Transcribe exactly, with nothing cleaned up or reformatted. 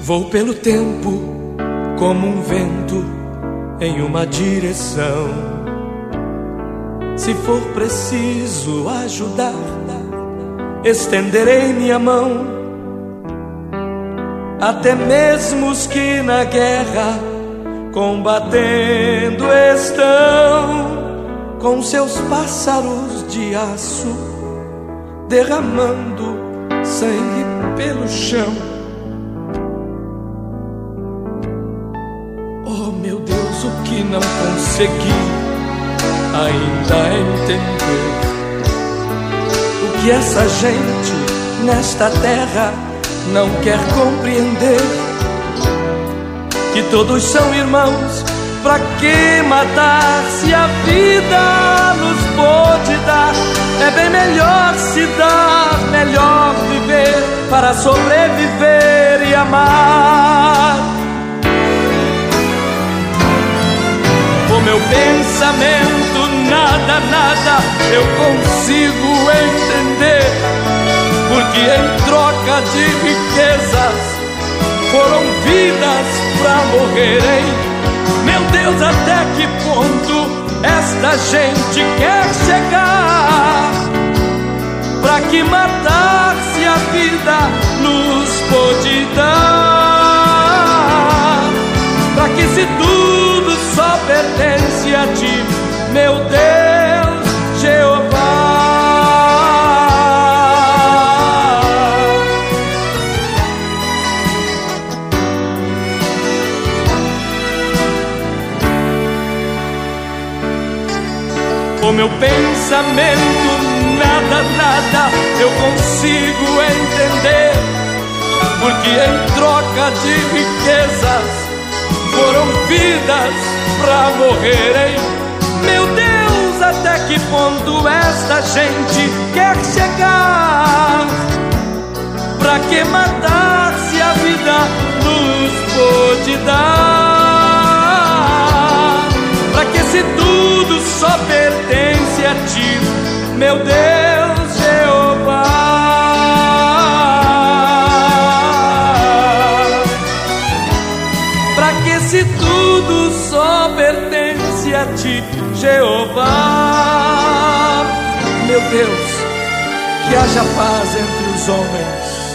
Vou pelo tempo como um vento em uma direção. Se for preciso ajudar, estenderei minha mão. Até mesmo os que na guerra combatendo estão, com seus pássaros de aço derramando sangue pelo chão. Oh meu Deus, o que não consegui ainda entender, o que essa gente nesta terra não quer compreender, que todos são irmãos. Pra que matar se a vida nos pode dar? É bem melhor se dar, melhor viver para sobreviver e amar. O meu pensamento, nada, nada eu consigo entender, porque em troca de riquezas foram vidas pra morrerem. Meu Deus, até que ponto esta gente quer chegar? Pra que matar se a vida nos pode dar? Pra que se tudo só pertence a ti, meu Deus, Jeová? O meu pensamento, nada, nada eu consigo entender, porque em troca de riquezas foram vidas pra morrerem. Meu Deus, até que ponto esta gente quer chegar? Pra que matar se a vida nos pode dar? Pra que se tudo só pertence a ti, meu Deus, Jeová? Pra que se tudo só pertence a ti, Jeová? Meu Deus, que haja paz entre os homens,